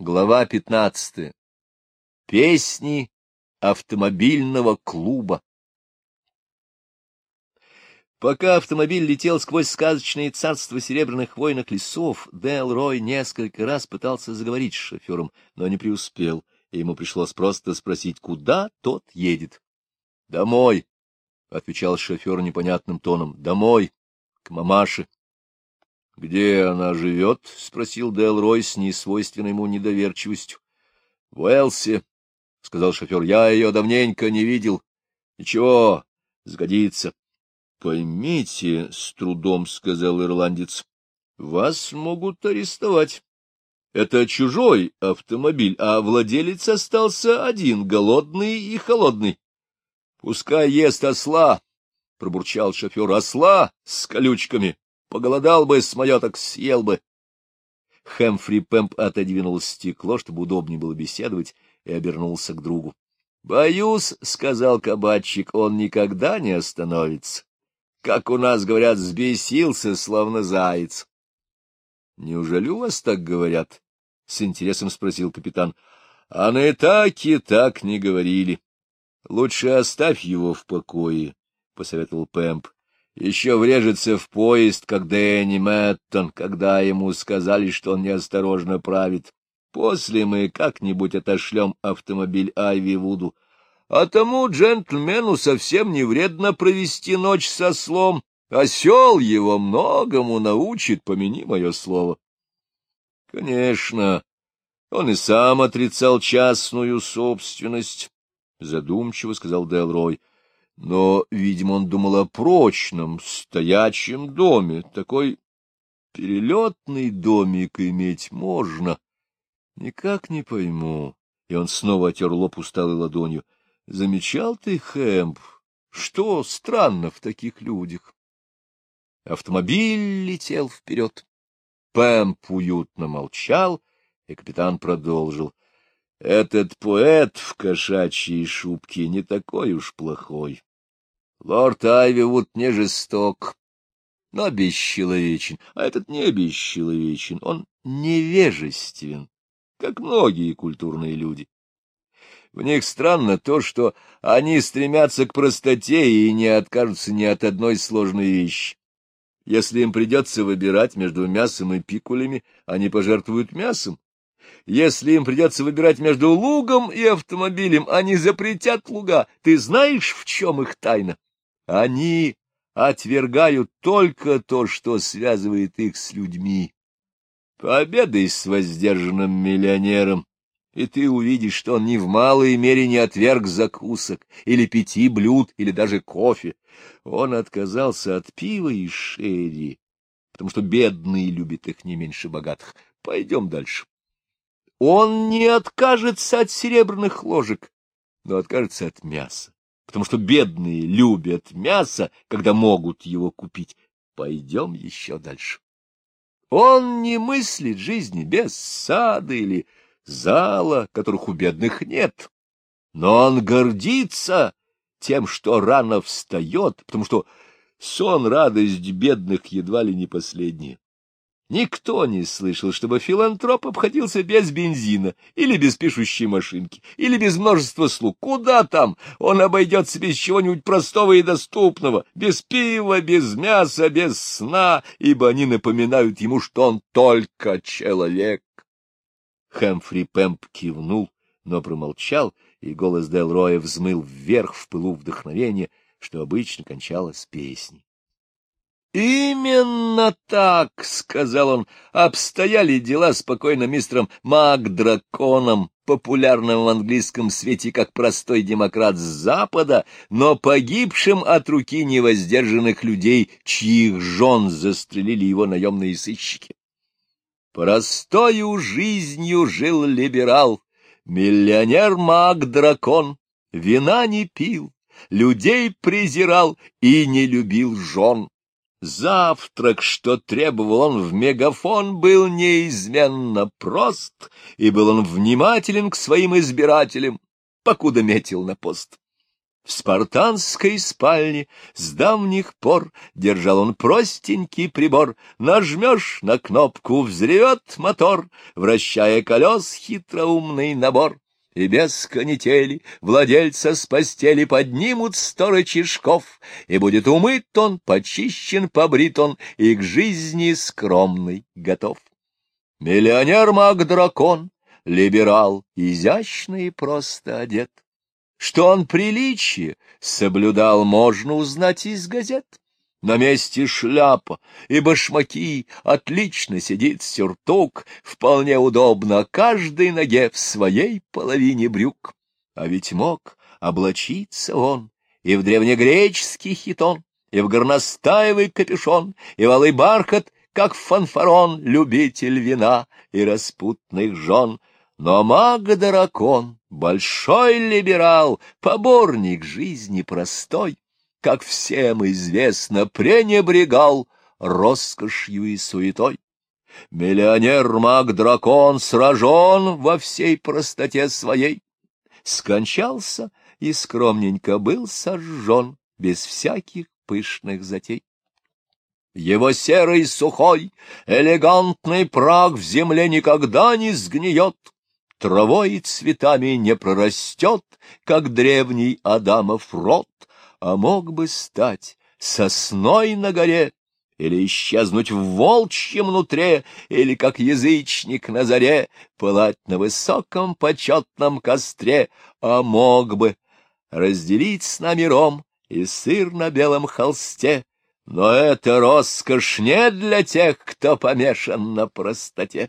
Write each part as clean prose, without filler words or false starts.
Глава 15. Песни автомобильного клуба. Пока автомобиль летел сквозь сказочные царства серебряных хвойных лесов, Делрой несколько раз пытался заговорить с шофером, но не преуспел, и ему пришлось просто спросить, куда тот едет. — Домой, — отвечал шофер непонятным тоном, — домой, к мамаше. — Где она живет? — спросил Делрой с несвойственной ему недоверчивостью. — В Уэлсе, — сказал шофер, — я ее давненько не видел. — Ничего, сгодится. — Поймите, — с трудом сказал ирландец, — вас могут арестовать. Это чужой автомобиль, а владелец остался один, голодный и холодный. — Пускай ест осла, — пробурчал шофер, — осла с колючками. Поголодал бы, с моё так съел бы. Хэмфри Пэмп отодвинул стекло, чтобы удобнее было беседовать, и обернулся к другу. — Боюсь, — сказал кабачик, — он никогда не остановится. Как у нас говорят, взбесился, словно заяц. — Неужели у вас так говорят? — с интересом спросил капитан. — А на и так не говорили. — Лучше оставь его в покое, — посоветовал Пэмп. Еще врежется в поезд, как Дэнни Мэттон, когда ему сказали, что он неосторожно правит. После мы как-нибудь отошлем автомобиль Айви Вуду. А тому джентльмену совсем не вредно провести ночь со ослом. Осел его многому научит, помяни мое слово. Конечно, он и сам отрицал частную собственность, — задумчиво сказал Делрой. Но, видимо, он думал о прочном, стоячем доме. Такой перелетный домик иметь можно. Никак не пойму. И он снова отер лоб усталой ладонью. Замечал ты, Хэмп, что странно в таких людях? Автомобиль летел вперед. Пэмп уютно молчал, и капитан продолжил. Этот поэт в кошачьей шубке не такой уж плохой. Лорд Айвивуд не жесток, но бесчеловечен, а этот не бесчеловечен, он невежествен, как многие культурные люди. В них странно то, что они стремятся к простоте и не откажутся ни от одной сложной вещи. Если им придется выбирать между мясом и пикулями, они пожертвуют мясом. Если им придется выбирать между лугом и автомобилем, они запретят луга. Ты знаешь, в чем их тайна? Они отвергают только то, что связывает их с людьми. Пообедай с воздержанным миллионером, и ты увидишь, что он ни в малой мере не отверг закусок, или 5 блюд, или даже кофе. Он отказался от пива и шерри, потому что бедные любят их не меньше богатых. Пойдем дальше. Он не откажется от серебряных ложек, но откажется от мяса, потому что бедные любят мясо, когда могут его купить. Пойдем еще дальше. Он не мыслит жизни без сада или зала, которых у бедных нет, но он гордится тем, что рано встает, потому что сон, радость бедных едва ли не последняя. Никто не слышал, чтобы филантроп обходился без бензина, или без пишущей машинки, или без множества слуг. Куда там? Он обойдется без чего-нибудь простого и доступного, без пива, без мяса, без сна, ибо они напоминают ему, что он только человек. Хэмфри Пэмп кивнул, но промолчал, и голос Делроя взмыл вверх в пылу вдохновения, что обычно кончалось песней. «Именно так, — сказал он, — обстояли дела с покойным мистером Макдраконом, популярным в английском свете как простой демократ с Запада, но погибшим от руки невоздержанных людей, чьих жен застрелили его наемные сыщики. Простою жизнью жил либерал, миллионер Макдракон, вина не пил, людей презирал и не любил жен. Завтрак, что требовал он в мегафон, был неизменно прост, и был он внимателен к своим избирателям, покуда метил на пост. В спартанской спальне с давних пор держал он простенький прибор. Нажмешь на кнопку — взревет мотор, вращая колес хитроумный набор. И без канители владельца с постели поднимут 100 рычажков, и будет умыт он, почищен, побрит он, и к жизни скромный готов. Миллионер-маг-дракон, либерал, изящно и просто одет. Что он приличие соблюдал, можно узнать из газет. На месте шляпа и башмаки, отлично сидит сюртук, вполне удобно каждой ноге в своей половине брюк. А ведь мог облачиться он и в древнегреческий хитон, и в горностаевый капюшон, и в алый бархат, как фанфарон, любитель вина и распутных жен. Но маг-дракон, большой либерал, поборник жизни простой, как всем известно, пренебрегал роскошью и суетой. Миллионер-маг-дракон сражен во всей простоте своей, скончался и скромненько был сожжен, без всяких пышных затей. Его серый, сухой, элегантный прах в земле никогда не сгниет, травой и цветами не прорастет, как древний Адамов род, а мог бы стать сосной на горе, или исчезнуть в волчьем нутре, или, как язычник на заре, пылать на высоком почетном костре, а мог бы разделить с нами ром и сыр на белом холсте. Но это роскошь не для тех, кто помешан на простоте.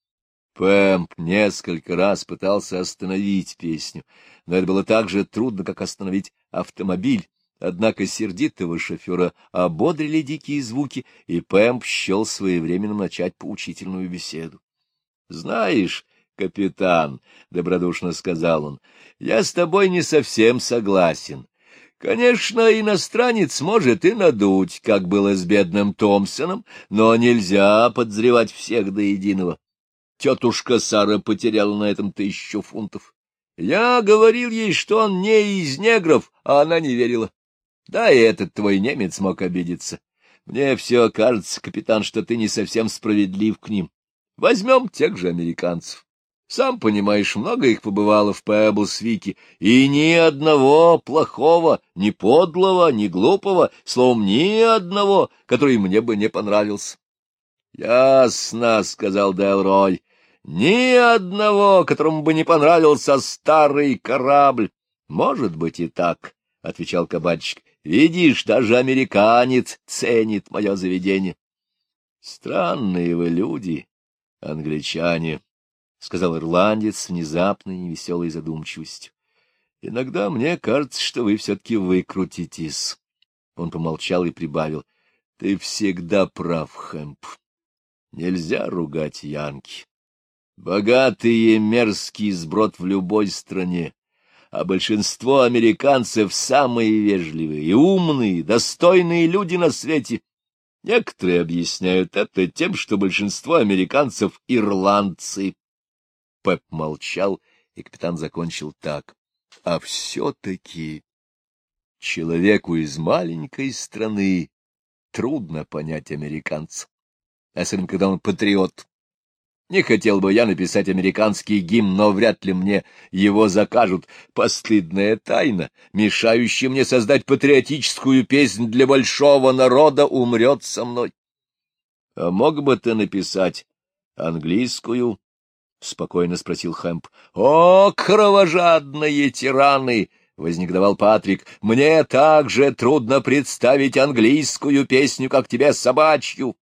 Пэмп несколько раз пытался остановить песню, но это было так же трудно, как остановить автомобиль. Однако сердитого шофера ободрили дикие звуки, и Пэмп счел своевременным начать поучительную беседу. — Знаешь, капитан, — добродушно сказал он, — я с тобой не совсем согласен. Конечно, иностранец может и надуть, как было с бедным Томпсоном, но нельзя подозревать всех до единого. Тетушка Сара потеряла на этом 1000 фунтов. Я говорил ей, что он не из негров, а она не верила. Да и этот твой немец мог обидеться. Мне все кажется, капитан, что ты не совсем справедлив к ним. Возьмем тех же американцев. Сам понимаешь, много их побывало в Пэблсвике, и ни одного плохого, ни подлого, ни глупого, словом, ни одного, который мне бы не понравился. — Ясно, — сказал Делрой, — ни одного, которому бы не понравился старый корабль. — Может быть и так, — отвечал кабачик. — Видишь, даже американец ценит мое заведение. — Странные вы люди, англичане, — сказал ирландец с внезапной невеселой задумчивостью. — Иногда мне кажется, что вы все-таки выкрутитесь. Он помолчал и прибавил. — Ты всегда прав, Хэмп. Нельзя ругать янки. Богатый и мерзкий сброд в любой стране, а большинство американцев самые вежливые и умные, достойные люди на свете. Некоторые объясняют это тем, что большинство американцев — ирландцы. Пеп молчал, и капитан закончил так. А все-таки человеку из маленькой страны трудно понять американца, особенно когда он патриот. Не хотел бы я написать американский гимн, но вряд ли мне его закажут. Постыдная тайна, мешающая мне создать патриотическую песнь для большого народа, умрет со мной. — А мог бы ты написать английскую? — спокойно спросил Хэмп. — О, кровожадные тираны! — вознегодовал Патрик. — Мне так же трудно представить английскую песню, как тебе собачью.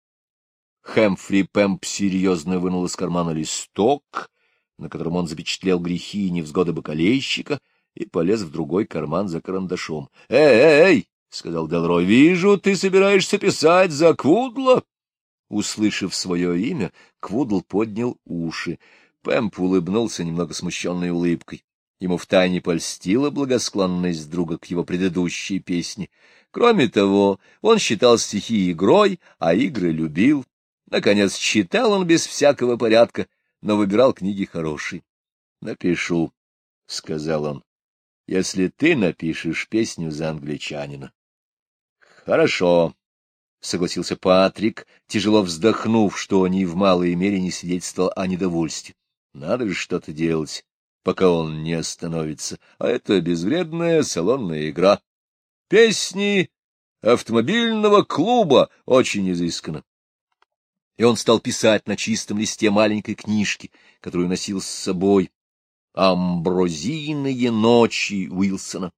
Хэмфри Пэмп серьезно вынул из кармана листок, на котором он запечатлел грехи и невзгоды бакалейщика, и полез в другой карман за карандашом. — Эй, — сказал Делрой, — вижу, ты собираешься писать за Квудла. Услышав свое имя, Квудл поднял уши. Пэмп улыбнулся немного смущенной улыбкой. Ему втайне польстила благосклонность друга к его предыдущей песне. Кроме того, он считал стихи игрой, а игры любил. Наконец, читал он без всякого порядка, но выбирал книги хорошие. — Напишу, — сказал он. если ты напишешь песню за англичанина. — Хорошо, — согласился Патрик, тяжело вздохнув, что ни в малой мере не свидетельствовал о недовольстве. — Надо же что-то делать, пока он не остановится, а это безвредная салонная игра. Песни автомобильного клуба очень изысканно. И он стал писать на чистом листе маленькой книжки, которую носил с собой, «Амброзийные ночи» Уилсона.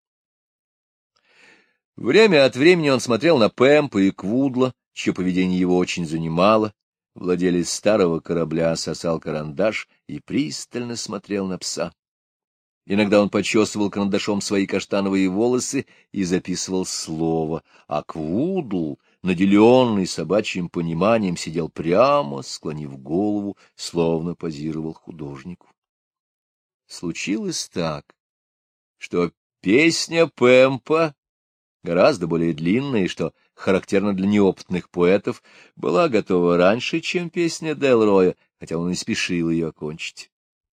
Время от времени он смотрел на Пэмпа и Квудла, чье поведение его очень занимало. Владелец старого корабля сосал карандаш и пристально смотрел на пса. Иногда он почесывал карандашом свои каштановые волосы и записывал слово, а Квудл, наделенный собачьим пониманием, сидел прямо, склонив голову, словно позировал художнику. Случилось так, что песня Пэмпа, гораздо более длинная, и что характерно для неопытных поэтов, была готова раньше, чем песня Делроя, хотя он и спешил ее окончить.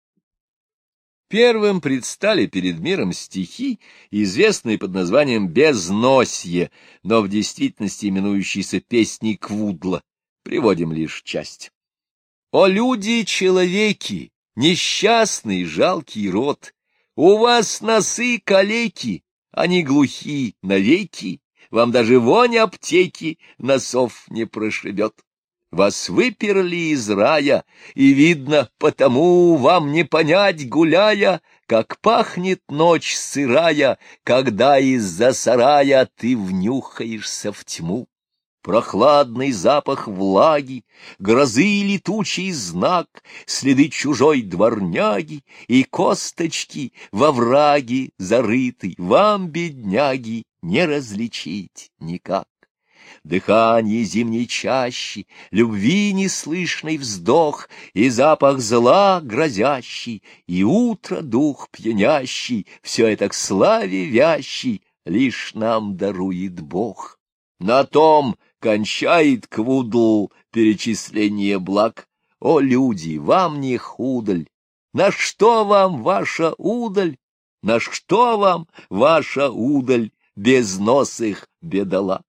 Первым предстали перед миром стихи, известные под названием «Безносье», но в действительности именующиеся «Песней Квудла». Приводим лишь часть. «О люди-человеки, несчастный жалкий род, у вас носы калеки, они глухи навеки, вам даже вонь аптеки носов не прошибет. Вас выперли из рая, и, видно, потому вам не понять, гуляя, как пахнет ночь сырая, когда из-за сарая ты внюхаешься в тьму. Прохладный запах влаги, грозы летучий знак, следы чужой дворняги и косточки во враге зарытой, вам, бедняги, не различить никак. Дыхание зимней чащи, любви неслышный вздох, и запах зла грозящий, и утро дух пьянящий, все это к славе вящий лишь нам дарует Бог. На том кончает Квудл перечисление благ. О, люди, вам не худаль! На что вам ваша удаль? На что вам ваша удаль, безносых бедолаг?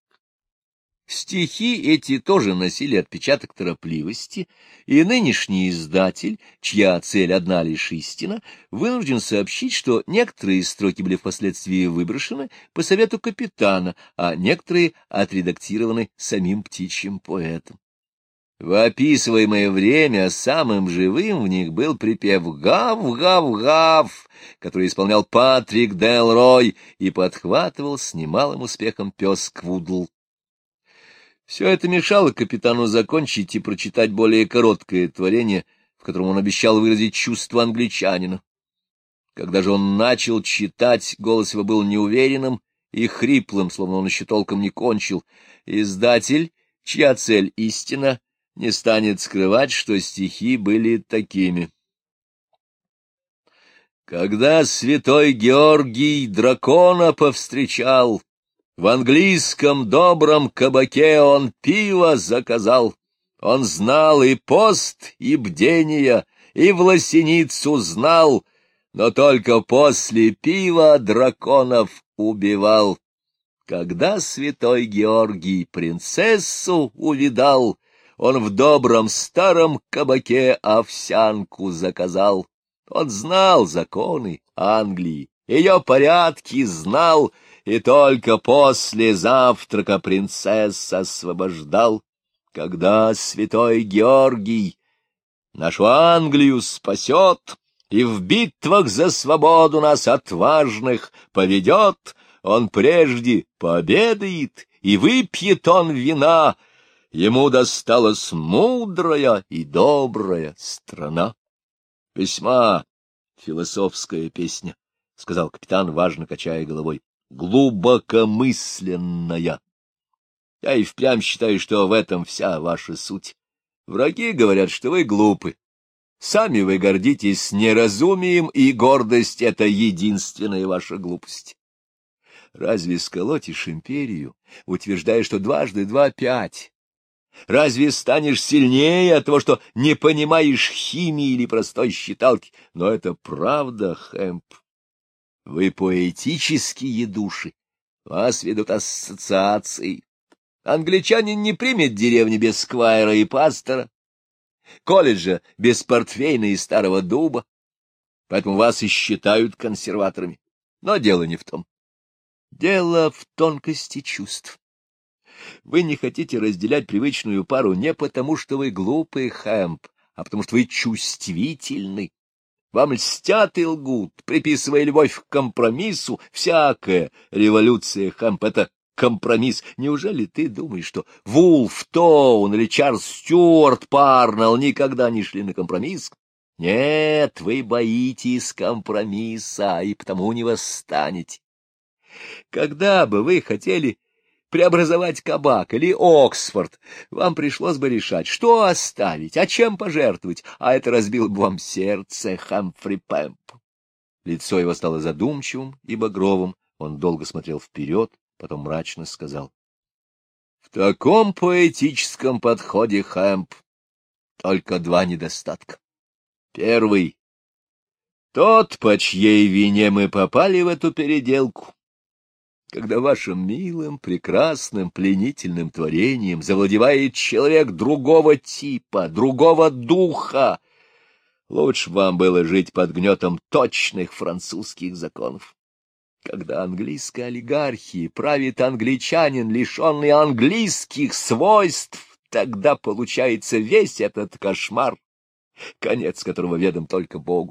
Стихи эти тоже носили отпечаток торопливости, и нынешний издатель, чья цель одна лишь истина, вынужден сообщить, что некоторые строки были впоследствии выброшены по совету капитана, а некоторые отредактированы самим птичьим поэтом. В описываемое время самым живым в них был припев «Гав-гав-гав», который исполнял Патрик Делрой, и подхватывал с немалым успехом пес Квудл. Все это мешало капитану закончить и прочитать более короткое творение, в котором он обещал выразить чувства англичанина. Когда же он начал читать, голос его был неуверенным и хриплым, словно он еще толком не кончил. Издатель, чья цель истина, не станет скрывать, что стихи были такими. Когда святой Георгий дракона повстречал, в английском добром кабаке он пиво заказал. Он знал и пост, и бдения, и власеницу знал, но только после пива драконов убивал. Когда святой Георгий принцессу увидал, он в добром старом кабаке овсянку заказал. Он знал законы Англии, ее порядки знал, и только после завтрака принцесс освобождал. Когда святой Георгий нашу Англию спасет и в битвах за свободу нас отважных поведет, он прежде пообедает и выпьет он вина, ему досталась мудрая и добрая страна. Весьма философская песня, — сказал капитан, важно качая головой. Глубокомысленная. Я и впрямь считаю, что в этом вся ваша суть. Враги говорят, что вы глупы. Сами вы гордитесь неразумием, и гордость — это единственная ваша глупость. Разве сколотишь империю, утверждая, что дважды два — пять? Разве станешь сильнее от того, что не понимаешь химии или простой считалки? Но это правда, Хэмп. Вы поэтические души, вас ведут ассоциации. Англичанин не примет деревни без сквайра и пастора, колледжа без портвейна и старого дуба, поэтому вас и считают консерваторами. Но дело не в том. Дело в тонкости чувств. Вы не хотите разделять привычную пару не потому, что вы глупый, Хэмп, а потому что вы чувствительны. Вам льстят и лгут, приписывая любовь к компромиссу. Всякая революция, Хэмп, — это компромисс. Неужели ты думаешь, что Вулф Тоун или Чарльз Стюарт Парнелл никогда не шли на компромисс? Нет, вы боитесь компромисса, и потому не восстанете. Когда бы вы хотели преобразовать кабак или Оксфорд, вам пришлось бы решать, что оставить, а чем пожертвовать, а это разбило бы вам сердце, Хамфри Пэмп. Лицо его стало задумчивым и багровым, он долго смотрел вперед, потом мрачно сказал: — В таком поэтическом подходе, Хэмп, только два недостатка. Первый — тот, по чьей вине мы попали в эту переделку. Когда вашим милым, прекрасным, пленительным творением завладевает человек другого типа, другого духа, лучше вам было жить под гнетом точных французских законов. Когда английской олигархией правит англичанин, лишенный английских свойств, тогда получается весь этот кошмар, конец которого ведом только Богу.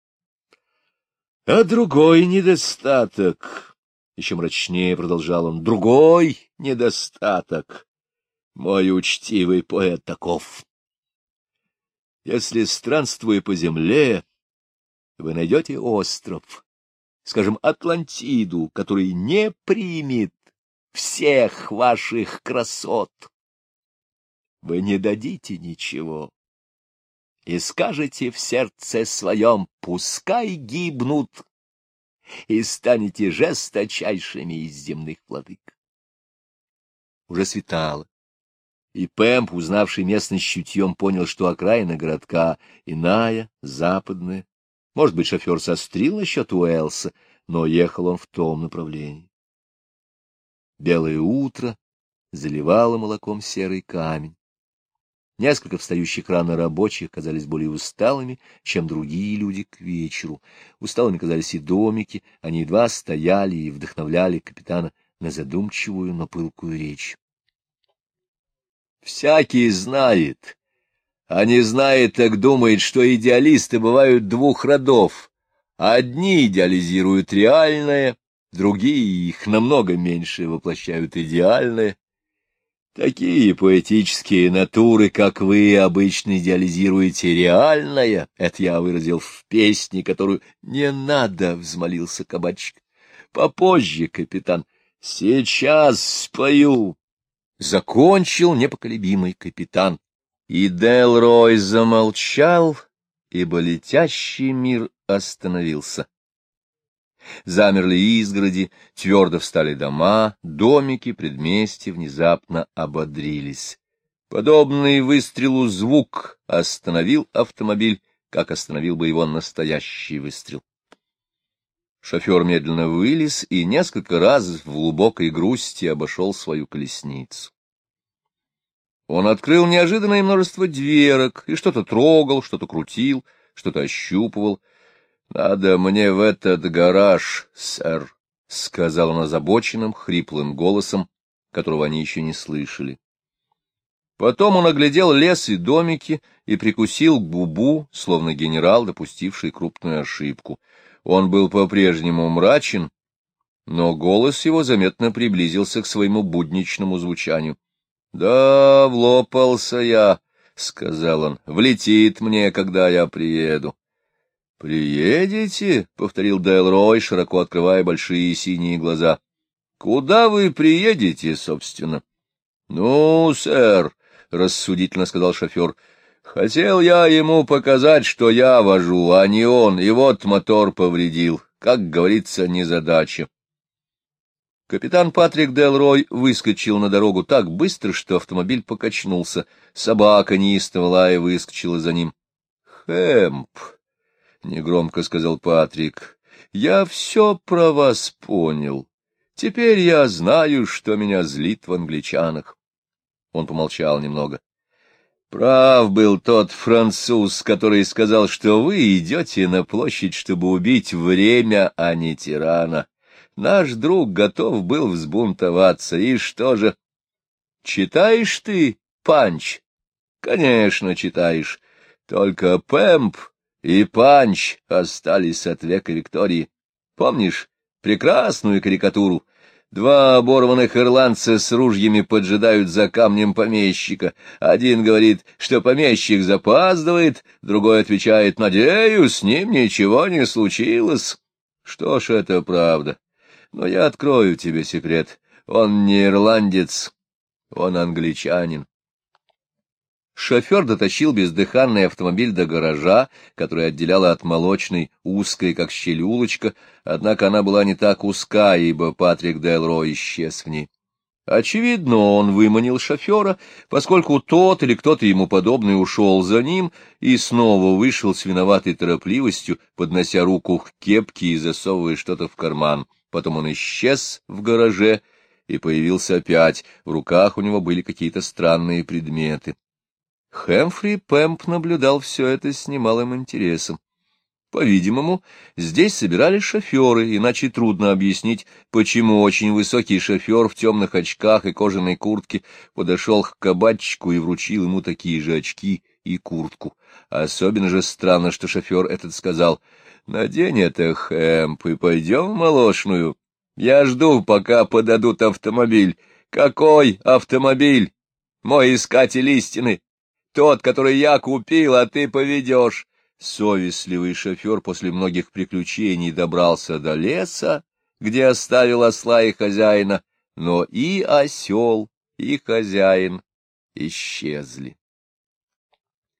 А другой недостаток... Еще мрачнее продолжал он. Другой недостаток, мой учтивый поэт, таков. Если, странствуя по земле, вы найдете остров, скажем, Атлантиду, который не примет всех ваших красот, вы не дадите ничего и скажете в сердце своем: пускай гибнут, и станете жесточайшими из земных владык. Уже светало, и Пэмп, узнавший местность чутьем, понял, что окраина городка иная, западная. Может быть, шофер сострил насчет Уэлса, но ехал он в том направлении. Белое утро заливало молоком серый камень. Несколько встающих рано рабочих казались более усталыми, чем другие люди к вечеру. Усталыми казались и домики, они едва стояли и вдохновляли капитана на задумчивую, но пылкую речь. Всякий знает, а не знает, так думает, что идеалисты бывают двух родов. Одни идеализируют реальное, другие, их намного меньше, воплощают идеальное. Такие поэтические натуры, как вы, обычно идеализируете реальное. Это я выразил в песне, которую не надо, — взмолился кабачик. Попозже, капитан. Сейчас спою. Закончил непоколебимый капитан. И Делрой замолчал, ибо летящий мир остановился. Замерли изгороди, твердо встали дома, домики, предместья внезапно ободрились. Подобный выстрелу звук остановил автомобиль, как остановил бы его настоящий выстрел. Шофер медленно вылез и несколько раз в глубокой грусти обошел свою колесницу. Он открыл неожиданное множество дверок и что-то трогал, что-то крутил, что-то ощупывал. — Надо мне в этот гараж, сэр, — сказал он озабоченным, хриплым голосом, которого они еще не слышали. Потом он оглядел лес и домики и прикусил губу, словно генерал, допустивший крупную ошибку. Он был по-прежнему мрачен, но голос его заметно приблизился к своему будничному звучанию. — Да, влопался я, — сказал он, — влетит мне, когда я приеду. — Приедете? — повторил Делрой, широко открывая большие синие глаза. — Куда вы приедете, собственно? — Ну, сэр, — рассудительно сказал шофер, — хотел я ему показать, что я вожу, а не он, и вот мотор повредил. Как говорится, незадача. Капитан Патрик Делрой выскочил на дорогу так быстро, что автомобиль покачнулся. Собака неистово лая выскочила за ним. — Хэмп! — негромко сказал Патрик. Я все про вас понял. Теперь я знаю, что меня злит в англичанах. Он помолчал немного. Прав был тот француз, который сказал, что вы идете на площадь, чтобы убить время, а не тирана. Наш друг готов был взбунтоваться, и что же? Читаешь ты Панч? Конечно, читаешь. Только Пэмп и Панч остались от века Виктории. Помнишь прекрасную карикатуру? Два оборванных ирландца с ружьями поджидают за камнем помещика. Один говорит, что помещик запаздывает, другой отвечает, надеюсь, с ним ничего не случилось. Что ж, это правда. Но я открою тебе секрет. Он не ирландец, он англичанин. Шофер дотащил бездыханный автомобиль до гаража, который отделяла от молочной, узкой, как щель улочка, однако она была не так узка, ибо Патрик Делрой исчез в ней. Очевидно, он выманил шофера, поскольку тот или кто-то ему подобный ушел за ним и снова вышел с виноватой торопливостью, поднося руку к кепке и засовывая что-то в карман. Потом он исчез в гараже и появился опять, в руках у него были какие-то странные предметы. Хэмфри Пэмп наблюдал все это с немалым интересом. По-видимому, здесь собирались шоферы, иначе трудно объяснить, почему очень высокий шофер в темных очках и кожаной куртке подошел к кабачику и вручил ему такие же очки и куртку. Особенно же странно, что шофер этот сказал: «Надень это, Хэмп, и пойдем в молочную. Я жду, пока подадут автомобиль». «Какой автомобиль? Мой искатель истины. Тот, который я купил, а ты поведешь». Совестливый шофер после многих приключений добрался до леса, где оставил осла и хозяина, но и осел, и хозяин исчезли.